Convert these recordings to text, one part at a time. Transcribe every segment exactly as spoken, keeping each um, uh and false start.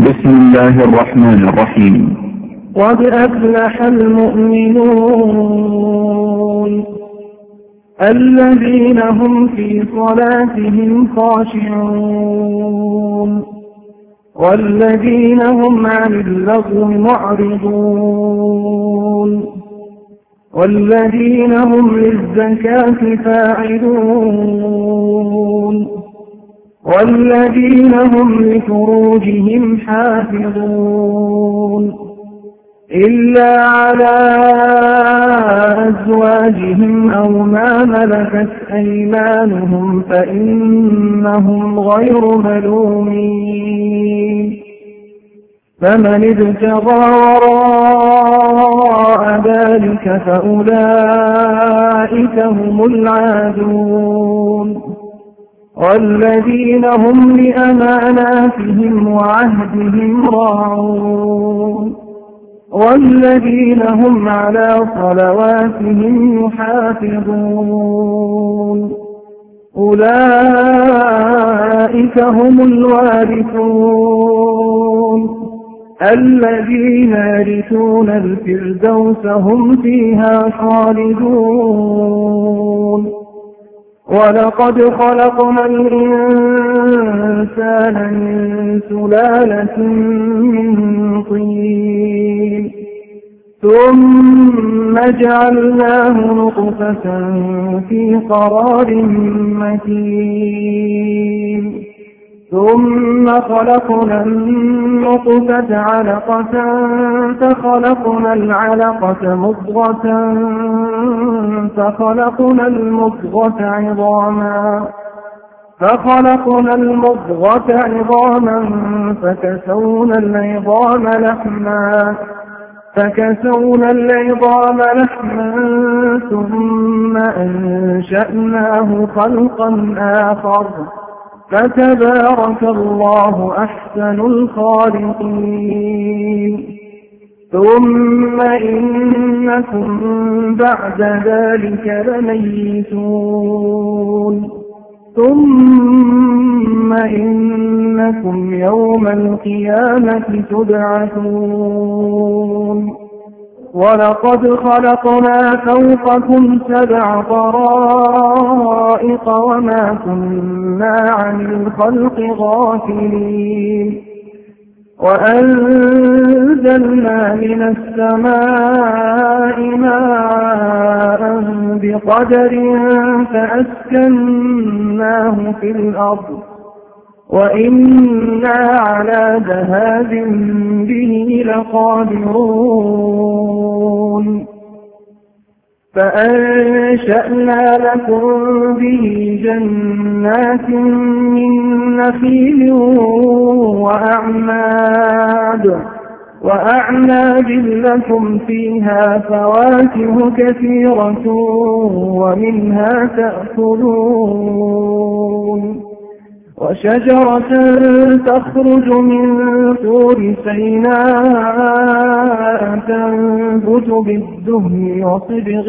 بسم الله الرحمن الرحيم. قد أفلح المؤمنون الذين هم في صلاتهم خاشعون والذين هم عن اللغو معرضون والذين هم للزكاة فاعلون والذين هم لفروجهم حافظون إلا على أزواجهم أو ما ملكت أيمانهم فإنهم غير ملومين. فمن ابتغى وراء ذلك فأولئك هم العادون والذين هم لأماناتهم وعهدهم راعون والذين هم على صلواتهم يحافظون أولئك هم الوارثون الذين يرثون الفردوس هم فيها خالدون. ولقد خلقنا الإنسان من سلالة من طين ثم جعلناه نطفة في قرار مكين ثم خلقنا النطفة علقة فخلقنا العلقة مضغة فخلقنا المضغة عظاما فخلقنا المضغة عظاما فكسونا العظام لحما فكسونا العظام لحما ثم أنشأناه خلقا آخر فتبارك الله أحسن الخالقين. ثم إنكم بعد ذلك لميتون ثم إنكم يوم القيامة تبعثون. ولقد خلقنا فوقكم سبع طرائق وما كنا عن الخلق غافلين وأنزلنا من السماء ماء بقدر فأسكناه في الأرض وإنا على ذهاب به لقادرون. فأنشأنا لكم به جنات من نخيل وأعناب وأعناب لكم فيها فواكه كثيرة ومنها تأكلون وشجرة تخرج من طور سيناء تنبت بالدهن وصبغ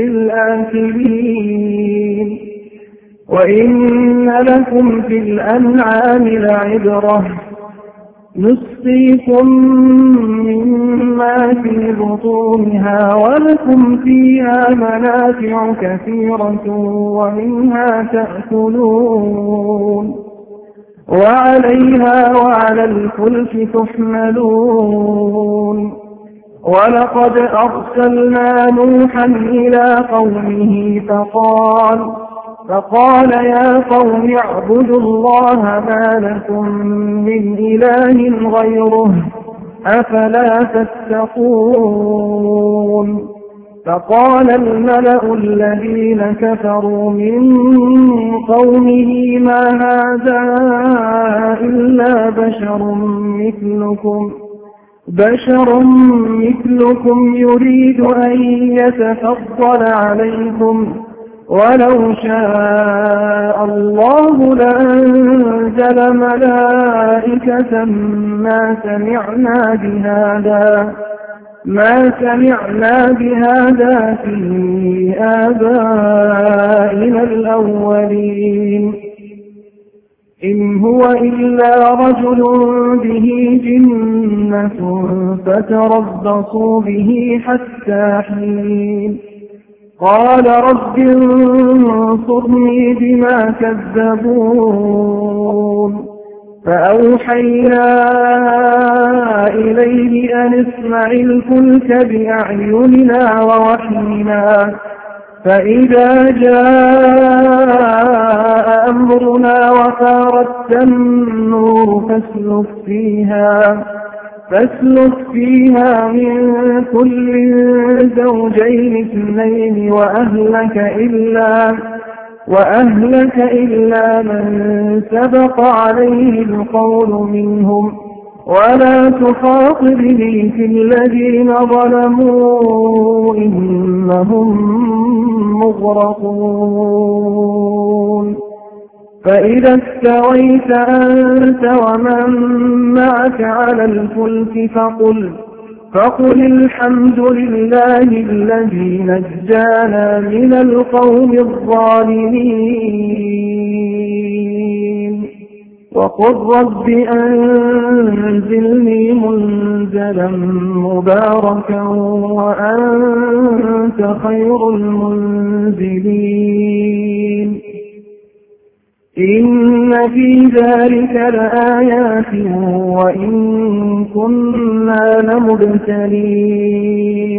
للآكلين وإن لكم في الأنعام لعبرة نسقيكم مما في بطونها ولكم فيها منافع كثيرة ومنها تأكلون وعليها وعلى الفلك تحملون. ولقد أرسلنا نوحا إلى قومه فقال فقال يا قوم اعبدوا الله ما لكم من إله غيره أفلا تتقون. فقال الملأ الذين كفروا من قومه ما هذا إلا بشر مثلكم بشر مثلكم يريد أن يتفضل عليكم ولو شاء الله لأنزل ملائكة ما سمعنا بهذا ما سمعنا بهذا في آبائنا الأولين إن هو إلا رجل به جنة فتربصوا به حتى حين قال رب انصرني بما كذبون فأوحينا إليه أن اصنع الفلك بأعيننا ووحينا فإذا جاء أمرنا وفارت النور فاسلك فيها فاسلك فيها من كل زوجين اثنين وأهلك إلا وأهلك إلا من سبق عليه القول منهم ولا تخاطبني في الذين ظلموا إنهم مغرقون فإذا استويت أنت ومن معك على الفلك فقل فقل الحمد لله الذي نجانا من القوم الظالمين وقل رب أنزلني منزلا مباركا وأنت خير المنزلين إن في ذلك لآيات وإن كنا لمبتلين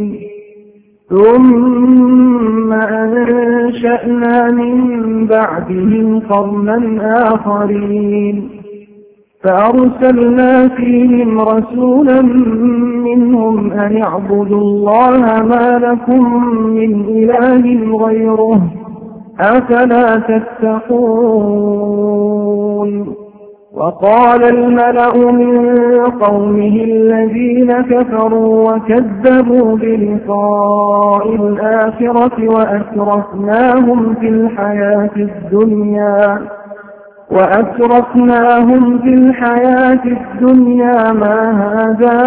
ثم أنشأنا من بعدهم قرنا آخرين فأرسلنا فيهم رسولا منهم أن اعبدوا الله ما لكم من إله غيره أفلا تتقون وقال الملأ من قومه الذين كفروا وكذبوا بلقاء الآخرة وأترفناهم في الحياة الدنيا وأترفناهم في الحياة الدنيا ما هذا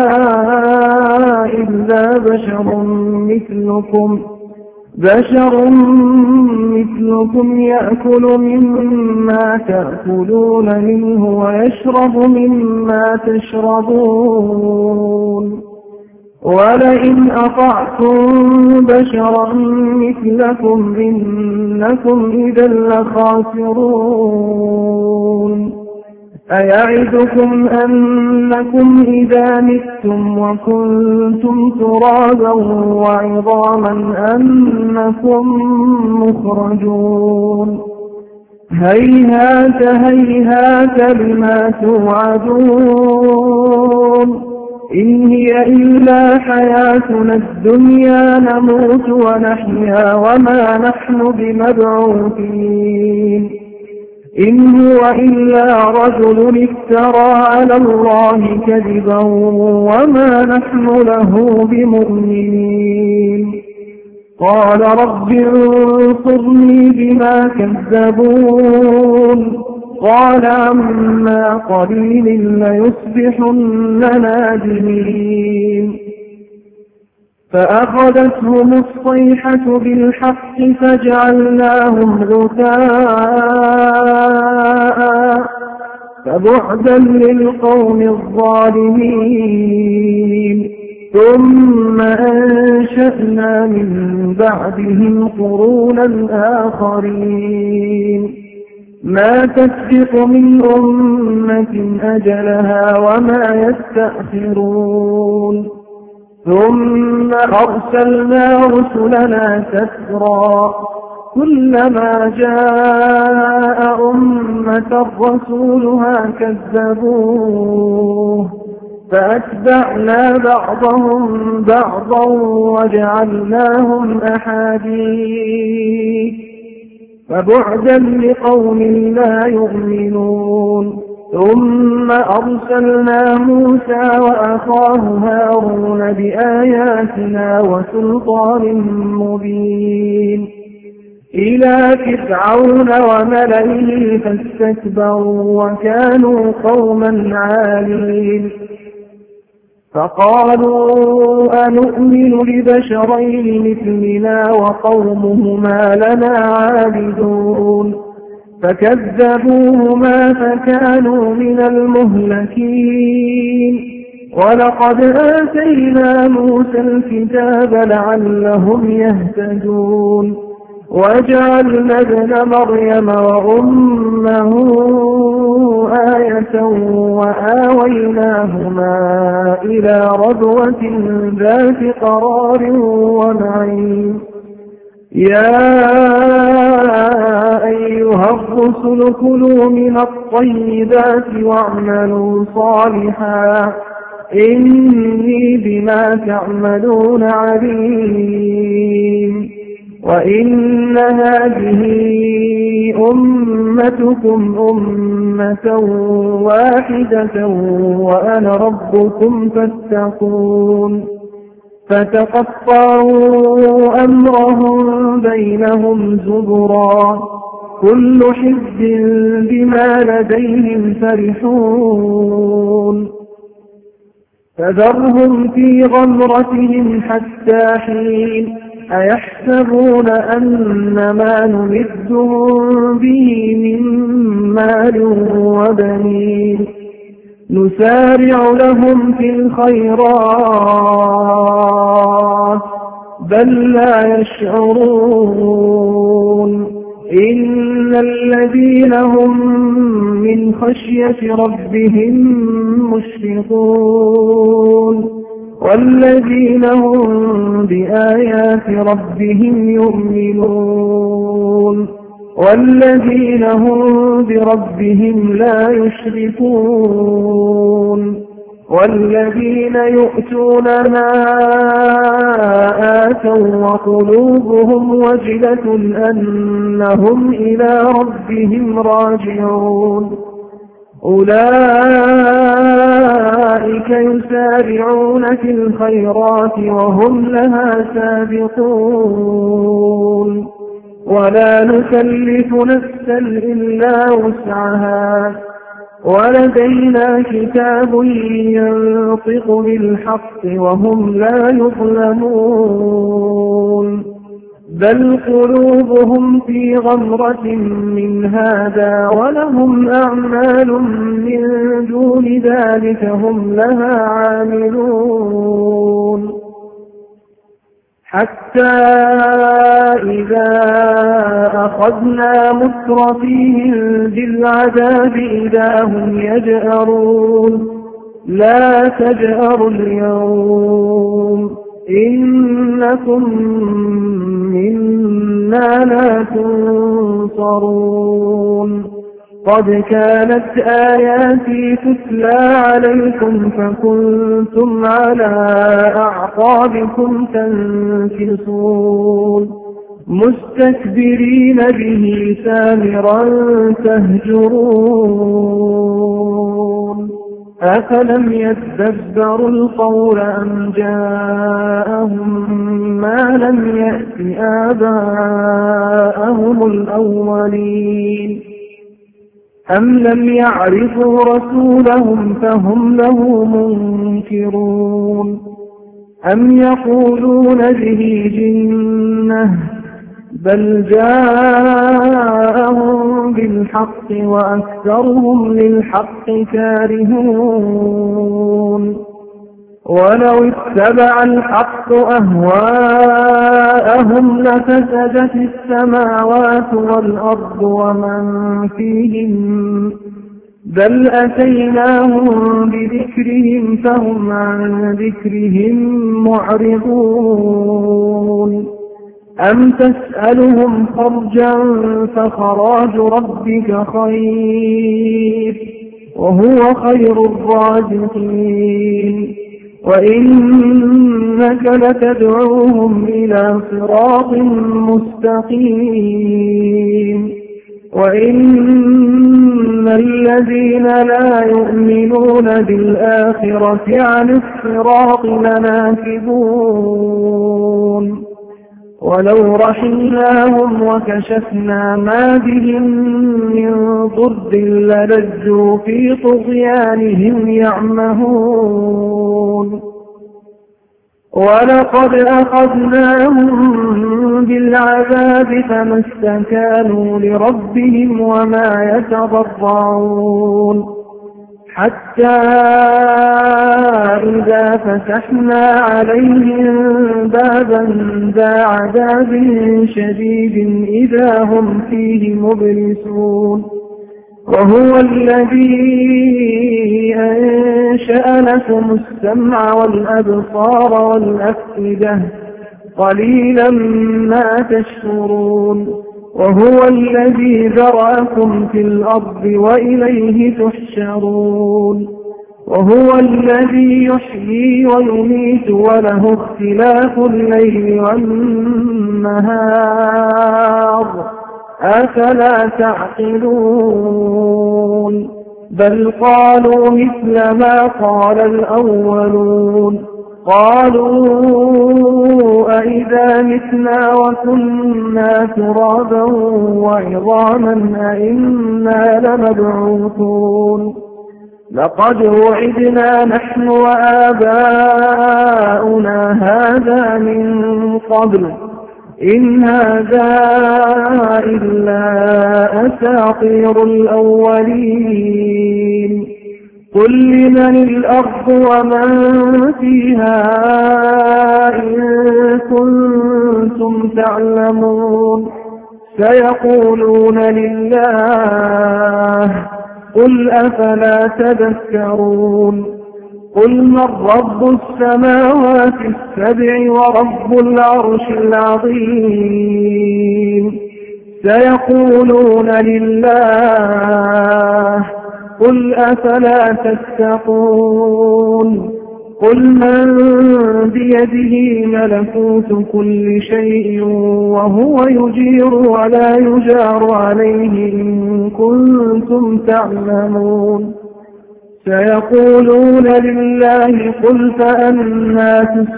إلا بشر مثلكم بشر مثلكم يأكل مما تأكلون منه ويشرب مما تشربون ولئن أطعتم بشرا مثلكم إنكم إذا لخاسرون أيعدكم أنكم إذا متم وكنتم ترابا وعظاما أنكم مخرجون هيهات هيهات لما توعدون إن هي إلا حياتنا الدنيا نموت ونحيا وما نحن بمبعوثين إن هو إلا رجل افترى على الله كذبا وما نحن له بمؤمنين قال رب انصرني بما كذبون قال عما قليل ليصبحن نادمين فأخذتهم الصيحة بالحق فجعلناهم غثاء فبعدا للقوم الظالمين ثم أنشأنا من بعدهم قرونا آخرين ما تسبق من أمة أجلها وما يستأخرون ثم أرسلنا رسلنا تترى كلما جاء أمة رسولها كذبوه فأتبعنا بعضهم بعضا وجعلناهم أحاديث فبعدا لقوم لا يؤمنون ثم أرسلنا موسى وأخاه هارون بآياتنا وسلطان مبين إلى فرعون وملئه فاستكبروا وكانوا قوما عالين فقالوا أنؤمن لبشرين مثلنا وقومهما لنا عابدون فكذبوهما فكانوا من المهلكين. ولقد آتينا موسى الكتاب لعلهم يهتدون. وجعلنا ابن مريم وأمه آية وآويناهما إلى ربوة ذات قرار ومعين. يا أيها الرسل كلوا من الطيبات واعملوا صالحا إني بما تعملون عليم. وإن هذه أمتكم أمة واحدة وأنا ربكم فاتقون. فتقطعوا أمرهم بينهم زبرا كل حزب بما لديهم فرحون. فذرهم في غمرتهم حتى حين. أيحسبون أن ما نمدهم به من مال وبنين نسارع لهم في الخيرات بل لا يشعرون. إن الذين هم من خشية ربهم مشفقون والذين هم بآيات ربهم يؤمنون والذين هم بربهم لا يشركون والذين يؤتون ما آتوا وقلوبهم وجلة أنهم إلى ربهم راجعون. أولئك يسارعون في الخيرات وهم لها سابقون. ولا نكلف نفسا إلا وسعها ولدينا كتاب ينطق بالحق وهم لا يظلمون. بل قلوبهم في غمرة من هذا ولهم أعمال من دون ذلك هم لها عاملون. حتى إذا أخذنا مترفيهم بالعذاب إذا هم يجأرون. لا تجأروا اليوم إنكم منا لا تنصرون. قد كانت آياتي تتلى عليكم فكنتم على أعقابكم تنكصون مستكبرين به سامرا تهجرون. أفلم يتدبروا القول أم جاءهم ما لم يأت آباءهم الأولين أم لم يعرفوا رسولهم فهم له منكرون. أم يقولون به جنة بل جاءهم بالحق وأكثرهم للحق كارهون. ولو اتبع الحق أهواءهم لفسدت السماوات والأرض ومن فيهم بل أتيناهم بذكرهم فهم عن ذكرهم معرضون. أم تسألهم خرجا فخراج ربك خير وهو خير الرازقين. وإنك لتدعوهم إلى صراط مستقيم. وإن الذين لا يؤمنون بالآخرة عن الصراط لناكبون. ولو رحمناهم وكشفنا ما بهم من ضر للجوا في طغيانهم يعمهون. ولقد أخذناهم بالعذاب فما استكانوا لربهم وما يتضرعون حتى إذا فتحنا عليهم بابا ذا عذاب شديد إذا هم فيه مبلسون وهو الذي أنشأ لكم السمع والأبصار والأفئدة قليلا ما تشكرون وهو الذي ذرأكم في الأرض وإليه تحشرون وهو الذي يحيي ويميت وله اختلاف الليل والنهار أفلا تعقلون بل قالوا مثل ما قال الأولون قالوا أئذا متنا وكنا ترابا وعظاما أئنا لمبعوثون لقد وعدنا نحن وآباؤنا هذا من قبل إن هذا إلا أساطير الأولين قل لمن الأرض ومن فيها إن كنتم تعلمون سيقولون لله قل أفلا تذكرون قل من رب السماوات السبع ورب العرش العظيم سيقولون لله قل أفلا تتقون قل من بيده ملكوت كل شيء وهو يجير ولا يجار عليه إن كنتم تعلمون سيقولون لله قل فأنى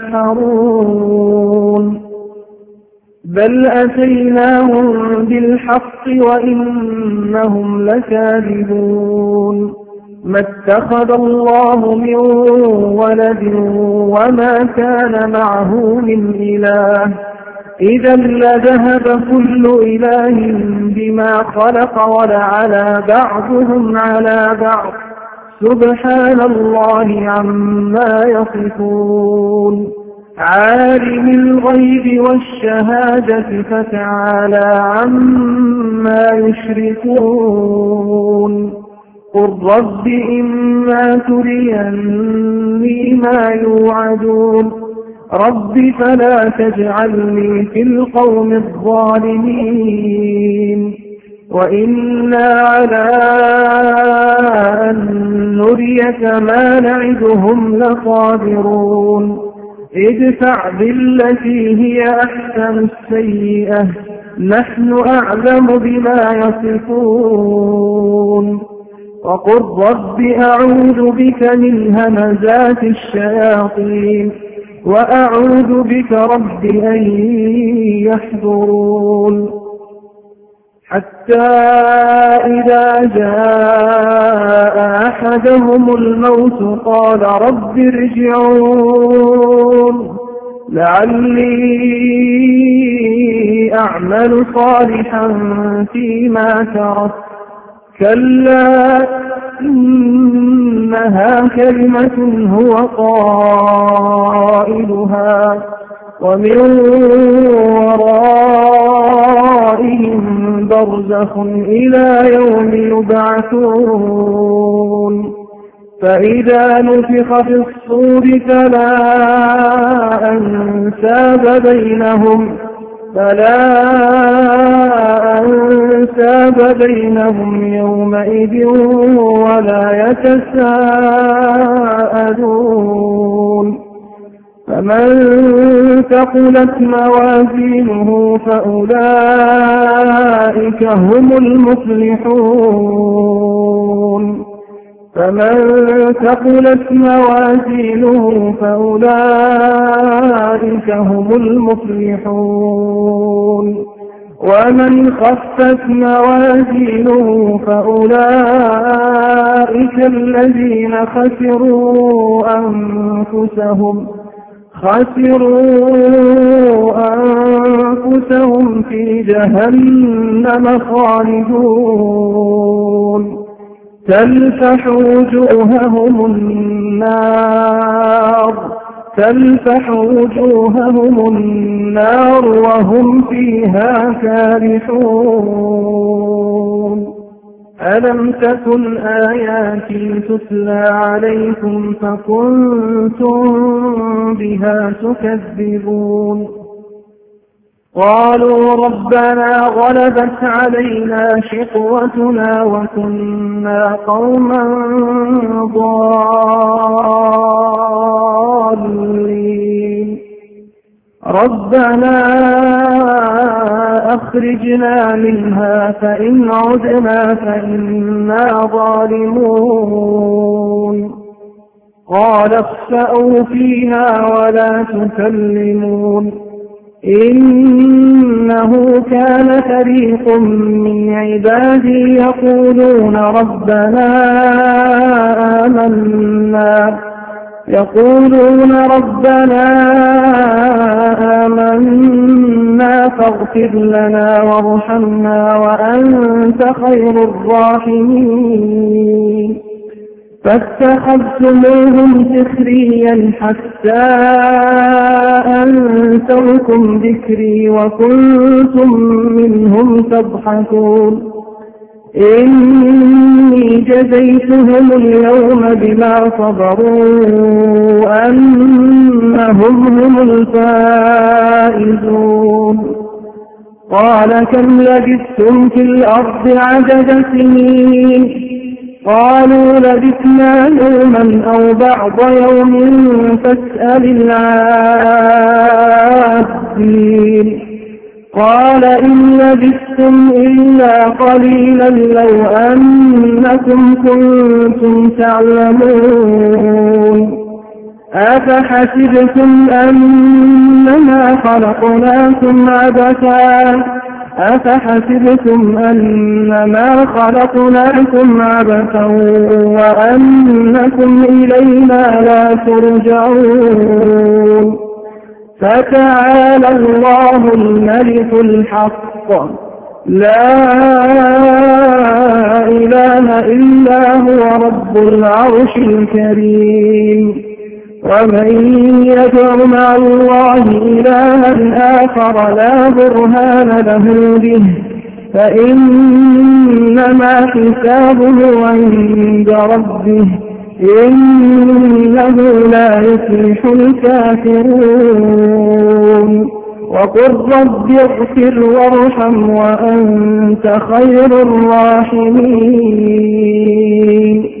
تسحرون بل أتيناهم بالحق وإنهم لكاذبون ما اتخذ الله من ولد وما كان معه من إله إذا لذهب كل إله بما خلق ولعلى بعضهم على بعض سبحان الله عما يصفون عالم الغيب والشهادة فتعالى عما يشركون قل رب إما تريني ما يوعدون رب فلا تجعلني في القوم الظالمين وإنا على أن نريك ما نعدهم لقادرون ادفع بالتي هي أحسن السيئة نحن أعلم بما يصفون وقل رب أعوذ بك من همزات الشياطين وأعوذ بك رب أن يحضرون حتى إذا جاء أحدهم الموت قال رب ارجعون لعلي أعمل صالحا فيما تركت كلا إنها كلمة هو قائلها ومن ورائهم برزخ إلى يوم يبعثون فإذا نفخ في الصور فلا أنساب بينهم فلا أنساب بينهم يومئذ ولا يتساءلون فمن ثقلت موازينه فأولئك هم المفلحون فمن ثقلت موازينه فأولئك هم المفلحون ومن خفت موازينه فأولئك الذين خسروا أنفسهم خسروا أنفسهم في جهنم خالدون تلفح وجوههم النار تلفح وجوههم النار وهم فيها كالحون ألم تكن آياتي تتلى عليكم فكنتم بها تكذبون قالوا ربنا غلبت علينا شقوتنا وكنا قوما ضالين ربنا أخرجنا منها فإن عدنا فإنا ظالمون قال اخسأوا فيها ولا تكلمون إنه كان فريق من عبادي يقولون ربنا آمنا يقولون ربنا آمنا فاغفر لنا وارحمنا وأنت خير الراحمين فاتخذتموهم سخريا حتى أنسوكم ذكري وكنتم منهم تضحكون إني جزيتهم اليوم بما صبروا أنهم هم الفائزون قال كم لبثتم في الأرض عدد سنين قالوا لبثنا يوما أو بعض يوم فاسأل العادين قال إن لبثتم إلا قليلا لو أنكم كنتم تعلمون أفحسبتم أنما خلقناكم عبثا أفحسبتم أنما خلقناكم عبثا وأنكم إلينا لا ترجعون فتعالى الله الملك الحق لا إله إلا هو رب العرش الكريم ومن يدع مع الله إلها آخر لا برهان له به فإنما حسابه عند ربه إنه لا يفلح الكافرون وقل رب اغفر وارحم وأنت خير الراحمين